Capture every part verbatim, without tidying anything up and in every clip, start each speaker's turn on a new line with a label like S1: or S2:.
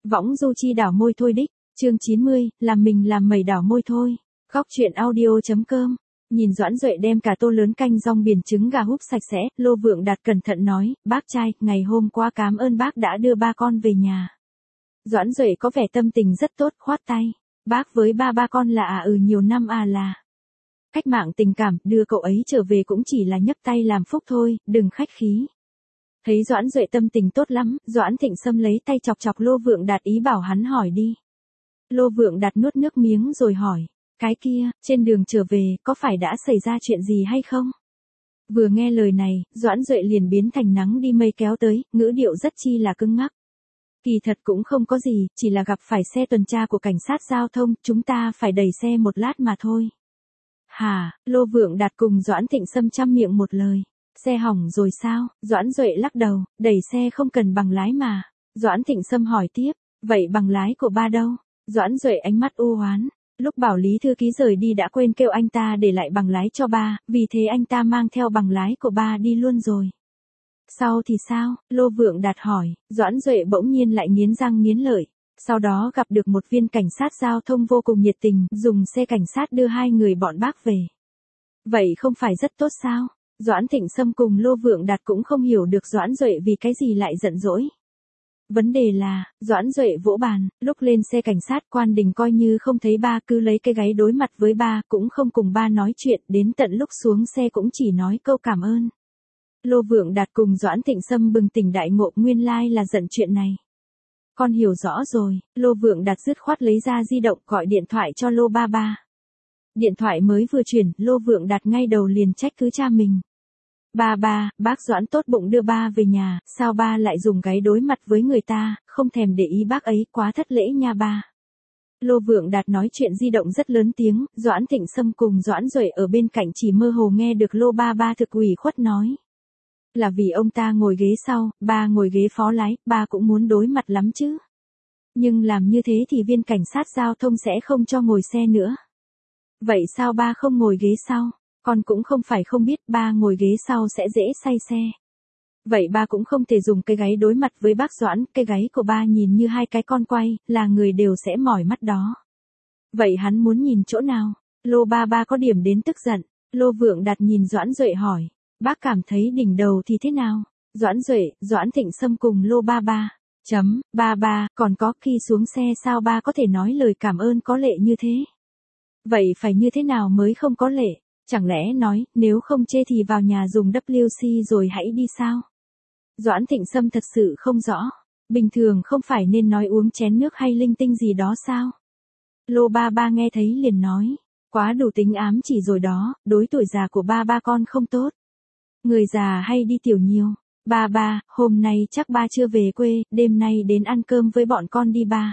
S1: Võng du chi đảo môi thôi đích, chương chín mươi, làm mình làm mẩy đảo môi thôi. Góc truyện audio.com. Nhìn Doãn Duệ đem cả tô lớn canh rong biển trứng gà húp sạch sẽ, Lô Vượng Đạt cẩn thận nói, bác trai, ngày hôm qua cám ơn bác đã đưa ba con về nhà. Doãn Duệ có vẻ tâm tình rất tốt, khoát tay. Bác với ba ba con là à ừ nhiều năm à là. Cách mạng tình cảm, đưa cậu ấy trở về cũng chỉ là nhấc tay làm phúc thôi, đừng khách khí. Thấy Doãn Duệ tâm tình tốt lắm, Doãn Thịnh Sâm lấy tay chọc chọc Lô Vượng Đạt ý bảo hắn hỏi đi. Lô Vượng Đạt nuốt nước miếng rồi hỏi, cái kia, trên đường trở về, có phải đã xảy ra chuyện gì hay không? Vừa nghe lời này, Doãn Duệ liền biến thành nắng đi mây kéo tới, ngữ điệu rất chi là cứng ngắc. Kỳ thật cũng không có gì, chỉ là gặp phải xe tuần tra của cảnh sát giao thông, chúng ta phải đẩy xe một lát mà thôi. Hả, Lô Vượng Đạt cùng Doãn Thịnh Sâm chăm miệng một lời. Xe hỏng rồi sao? Doãn Duệ lắc đầu, đẩy xe không cần bằng lái mà. Doãn Thịnh Sâm hỏi tiếp, vậy bằng lái của ba đâu? Doãn Duệ ánh mắt u hoán. Lúc bảo Lý thư ký rời đi đã quên kêu anh ta để lại bằng lái cho ba, vì thế anh ta mang theo bằng lái của ba đi luôn rồi. Sau thì sao? Lô Vượng Đạt hỏi. Doãn Duệ bỗng nhiên lại nghiến răng nghiến lợi. Sau đó gặp được một viên cảnh sát giao thông vô cùng nhiệt tình, dùng xe cảnh sát đưa hai người bọn bác về. Vậy không phải rất tốt sao? Doãn Thịnh Sâm cùng Lô Vượng Đạt cũng không hiểu được Doãn Duệ vì cái gì lại giận dỗi. Vấn đề là, Doãn Duệ vỗ bàn, lúc lên xe cảnh sát Quan Đình coi như không thấy ba, cứ lấy cái gáy đối mặt với ba, cũng không cùng ba nói chuyện, đến tận lúc xuống xe cũng chỉ nói câu cảm ơn. Lô Vượng Đạt cùng Doãn Thịnh Sâm bừng tỉnh đại ngộ, nguyên lai là giận chuyện này. Con hiểu rõ rồi, Lô Vượng Đạt dứt khoát lấy ra di động gọi điện thoại cho Lô ba ba. Điện thoại mới vừa chuyển, Lô Vượng Đạt ngay đầu liền trách cứ cha mình. Ba ba, bác Doãn tốt bụng đưa ba về nhà, sao ba lại dùng gáy đối mặt với người ta, không thèm để ý bác ấy, quá thất lễ nha ba. Lô Vượng Đạt nói chuyện di động rất lớn tiếng, Doãn Thịnh Sâm cùng Doãn Duệ ở bên cạnh chỉ mơ hồ nghe được Lô ba ba thực ủy khuất nói. Là vì ông ta ngồi ghế sau, ba ngồi ghế phó lái, ba cũng muốn đối mặt lắm chứ. Nhưng làm như thế thì viên cảnh sát giao thông sẽ không cho ngồi xe nữa. Vậy sao ba không ngồi ghế sau? Con cũng không phải không biết ba ngồi ghế sau sẽ dễ say xe. Vậy ba cũng không thể dùng cái gáy đối mặt với bác Doãn, cái gáy của ba nhìn như hai cái con quay, là người đều sẽ mỏi mắt đó. Vậy hắn muốn nhìn chỗ nào? Lô ba ba có điểm đến tức giận. Lô Vượng Đạt nhìn Doãn Duệ hỏi, bác cảm thấy đỉnh đầu thì thế nào? Doãn Duệ, Doãn Thịnh Sâm cùng Lô ba ba. Chấm, ba ba, còn có khi xuống xe sao ba có thể nói lời cảm ơn có lệ như thế? Vậy phải như thế nào mới không có lệ? Chẳng lẽ nói, nếu không chê thì vào nhà dùng W C rồi hãy đi sao? Doãn Thịnh Sâm thật sự không rõ. Bình thường không phải nên nói uống chén nước hay linh tinh gì đó sao? Lô ba ba nghe thấy liền nói. Quá đủ tính ám chỉ rồi đó, đối tuổi già của ba ba con không tốt. Người già hay đi tiểu nhiều. Ba ba, hôm nay chắc ba chưa về quê, đêm nay đến ăn cơm với bọn con đi ba.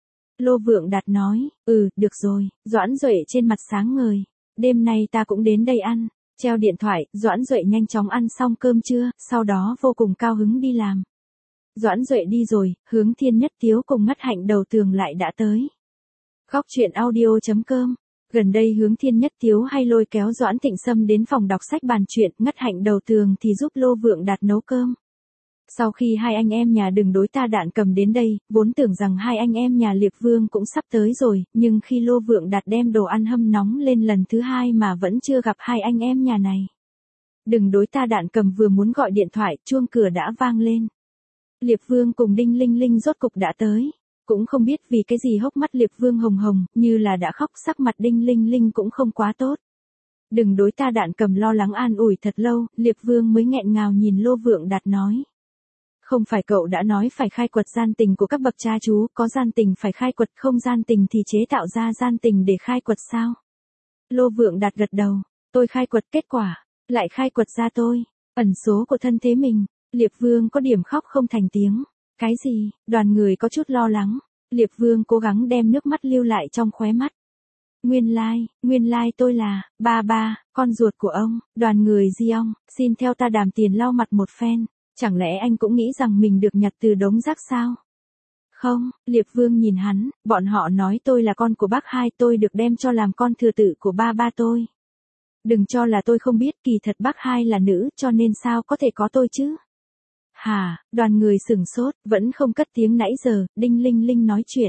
S1: Lô Vượng Đạt nói, ừ, được rồi, Doãn Duệ trên mặt sáng ngời. Đêm nay ta cũng đến đây ăn. Treo điện thoại, Doãn Duệ nhanh chóng ăn xong cơm trưa, sau đó vô cùng cao hứng đi làm. Doãn Duệ đi rồi, Hướng Thiên Nhất Tiếu cùng Ngất Hạnh Đầu Tường lại đã tới. Góc truyện audio.com. Gần đây Hướng Thiên Nhất Tiếu hay lôi kéo Doãn Thịnh Sâm đến phòng đọc sách bàn chuyện, Ngất Hạnh Đầu Tường thì giúp Lô Vượng Đạt nấu cơm. Sau khi hai anh em nhà Đừng Đối Ta Đạn Cầm đến đây, vốn tưởng rằng hai anh em nhà Liệt Vương cũng sắp tới rồi, nhưng khi Lô Vượng Đạt đem đồ ăn hâm nóng lên lần thứ hai mà vẫn chưa gặp hai anh em nhà này. Đừng Đối Ta Đạn Cầm vừa muốn gọi điện thoại, chuông cửa đã vang lên. Liệt Vương cùng Đinh Linh Linh rốt cục đã tới. Cũng không biết vì cái gì hốc mắt Liệt Vương hồng hồng, như là đã khóc, sắc mặt Đinh Linh Linh cũng không quá tốt. Đừng Đối Ta Đạn Cầm lo lắng an ủi thật lâu, Liệt Vương mới nghẹn ngào nhìn Lô Vượng Đạt nói. Không phải cậu đã nói phải khai quật gian tình của các bậc cha chú, có gian tình phải khai quật, không gian tình thì chế tạo ra gian tình để khai quật sao? Lô Vượng Đạt gật đầu, tôi khai quật kết quả, lại khai quật ra tôi, ẩn số của thân thế mình. Liệt Vương có điểm khóc không thành tiếng. Cái gì? Đoàn người có chút lo lắng. Liệt Vương cố gắng đem nước mắt lưu lại trong khóe mắt. Nguyên lai, nguyên lai tôi là, ba ba, con ruột của ông. Đoàn người Di Ong, xin theo ta đàm tiền lau mặt một phen. Chẳng lẽ anh cũng nghĩ rằng mình được nhặt từ đống rác sao? Không, Liệt Vương nhìn hắn, bọn họ nói tôi là con của bác hai, tôi được đem cho làm con thừa tự của ba ba tôi. Đừng cho là tôi không biết, kỳ thật bác hai là nữ, cho nên sao có thể có tôi chứ? Hả, đoàn người sửng sốt, vẫn không cất tiếng nãy giờ, đinh linh linh nói chuyện.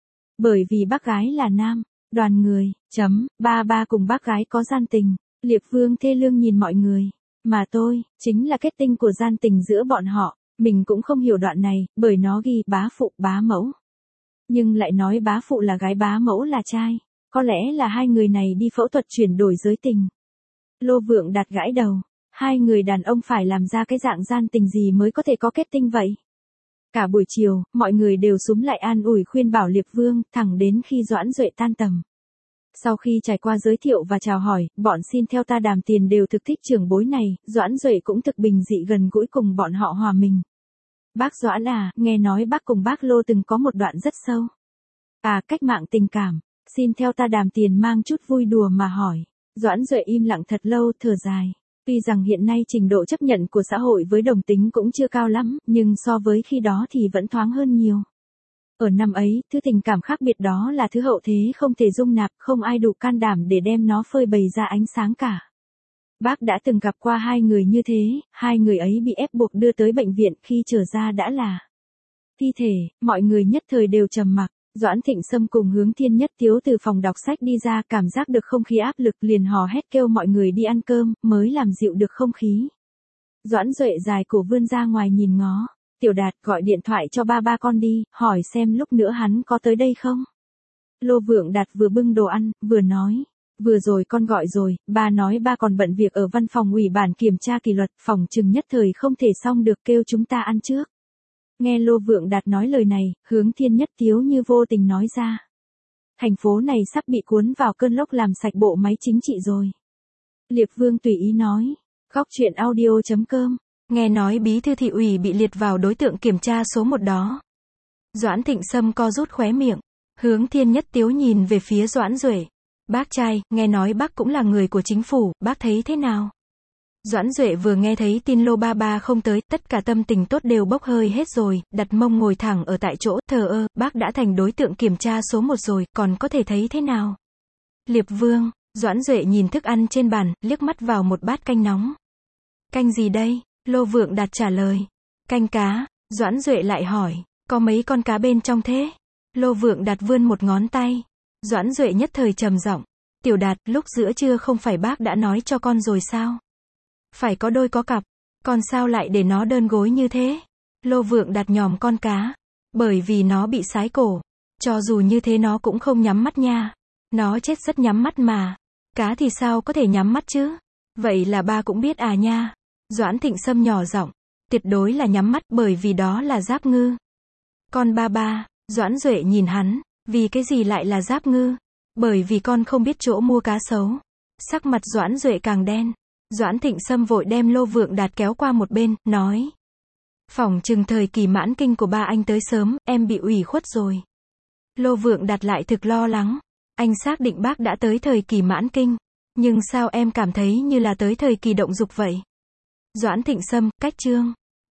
S1: Bởi vì bác gái là nam, đoàn người, chấm, ba ba cùng bác gái có gian tình. Liệp Vương thê lương nhìn mọi người. Mà tôi, chính là kết tinh của gian tình giữa bọn họ. Mình cũng không hiểu đoạn này, bởi nó ghi bá phụ bá mẫu. Nhưng lại nói bá phụ là gái bá mẫu là trai. Có lẽ là hai người này đi phẫu thuật chuyển đổi giới tình. Lô Vượng đặt gãi đầu. Hai người đàn ông phải làm ra cái dạng gian tình gì mới có thể có kết tinh vậy? Cả buổi chiều, mọi người đều súm lại an ủi khuyên bảo Liệp Vương, thẳng đến khi Doãn Duệ tan tầm. Sau khi trải qua giới thiệu và chào hỏi, bọn xin theo ta đàm tiền đều thực thích trưởng bối này, Doãn Duệ cũng thực bình dị gần gũi cùng bọn họ hòa mình. Bác Doãn à, nghe nói bác cùng bác Lô từng có một đoạn rất sâu. À, cách mạng tình cảm, xin theo ta đàm tiền mang chút vui đùa mà hỏi. Doãn Duệ im lặng thật lâu, thở dài. Tuy rằng hiện nay trình độ chấp nhận của xã hội với đồng tính cũng chưa cao lắm, nhưng so với khi đó thì vẫn thoáng hơn nhiều. Ở năm ấy, thứ tình cảm khác biệt đó là thứ hậu thế không thể dung nạp, không ai đủ can đảm để đem nó phơi bày ra ánh sáng cả. Bác đã từng gặp qua hai người như thế, hai người ấy bị ép buộc đưa tới bệnh viện, khi trở ra đã là thi thể, mọi người nhất thời đều trầm mặc. Doãn Thịnh Sâm cùng Hướng Thiên Nhất Tiếu từ phòng đọc sách đi ra, cảm giác được không khí áp lực liền hò hét kêu mọi người đi ăn cơm, mới làm dịu được không khí. Doãn Duệ dài cổ vươn ra ngoài nhìn ngó. Tiểu Đạt, gọi điện thoại cho ba ba con đi, hỏi xem lúc nữa hắn có tới đây không. Lô Vượng Đạt vừa bưng đồ ăn, vừa nói. Vừa rồi con gọi rồi, ba nói ba còn bận việc ở văn phòng ủy ban kiểm tra kỷ luật, phòng chừng nhất thời không thể xong được, kêu chúng ta ăn trước. Nghe Lô Vượng Đạt nói lời này, Hướng Thiên Nhất Tiếu như vô tình nói ra. Thành phố này sắp bị cuốn vào cơn lốc làm sạch bộ máy chính trị rồi. Liệp Vương tùy ý nói. Góc truyện audio chấm com. Nghe nói bí thư thị ủy bị liệt vào đối tượng kiểm tra số một đó. Doãn Thịnh Sâm co rút khóe miệng. Hướng Thiên Nhất Tiếu nhìn về phía Doãn Duệ. Bác trai, nghe nói bác cũng là người của chính phủ, bác thấy thế nào? Doãn Duệ vừa nghe thấy tin Lô ba ba không tới, tất cả tâm tình tốt đều bốc hơi hết rồi, đặt mông ngồi thẳng ở tại chỗ, thờ ơ, bác đã thành đối tượng kiểm tra số một rồi, còn có thể thấy thế nào? Liệp Vương, Doãn Duệ nhìn thức ăn trên bàn, liếc mắt vào một bát canh nóng. Canh gì đây? Lô Vượng Đạt trả lời. Canh cá. Doãn Duệ lại hỏi, có mấy con cá bên trong thế? Lô Vượng Đạt vươn một ngón tay. Doãn Duệ nhất thời trầm giọng. Tiểu Đạt, lúc giữa trưa không phải bác đã nói cho con rồi sao? Phải có đôi có cặp. Con sao lại để nó đơn gối như thế? Lô Vượng Đạt nhòm con cá. Bởi vì nó bị sái cổ. Cho dù như thế nó cũng không nhắm mắt nha. Nó chết rất nhắm mắt mà. Cá thì sao có thể nhắm mắt chứ? Vậy là ba cũng biết à nha. Doãn Thịnh Sâm nhỏ giọng. Tuyệt đối là nhắm mắt, bởi vì đó là giáp ngư. Con ba ba. Doãn Duệ nhìn hắn. Vì cái gì lại là giáp ngư? Bởi vì con không biết chỗ mua cá sấu. Sắc mặt Doãn Duệ càng đen. Doãn Thịnh Sâm vội đem Lô Vượng Đạt kéo qua một bên, nói. Phỏng chừng thời kỳ mãn kinh của ba anh tới sớm, em bị ủy khuất rồi. Lô Vượng Đạt lại thực lo lắng. Anh xác định bác đã tới thời kỳ mãn kinh. Nhưng sao em cảm thấy như là tới thời kỳ động dục vậy? Doãn Thịnh Sâm, cách chương.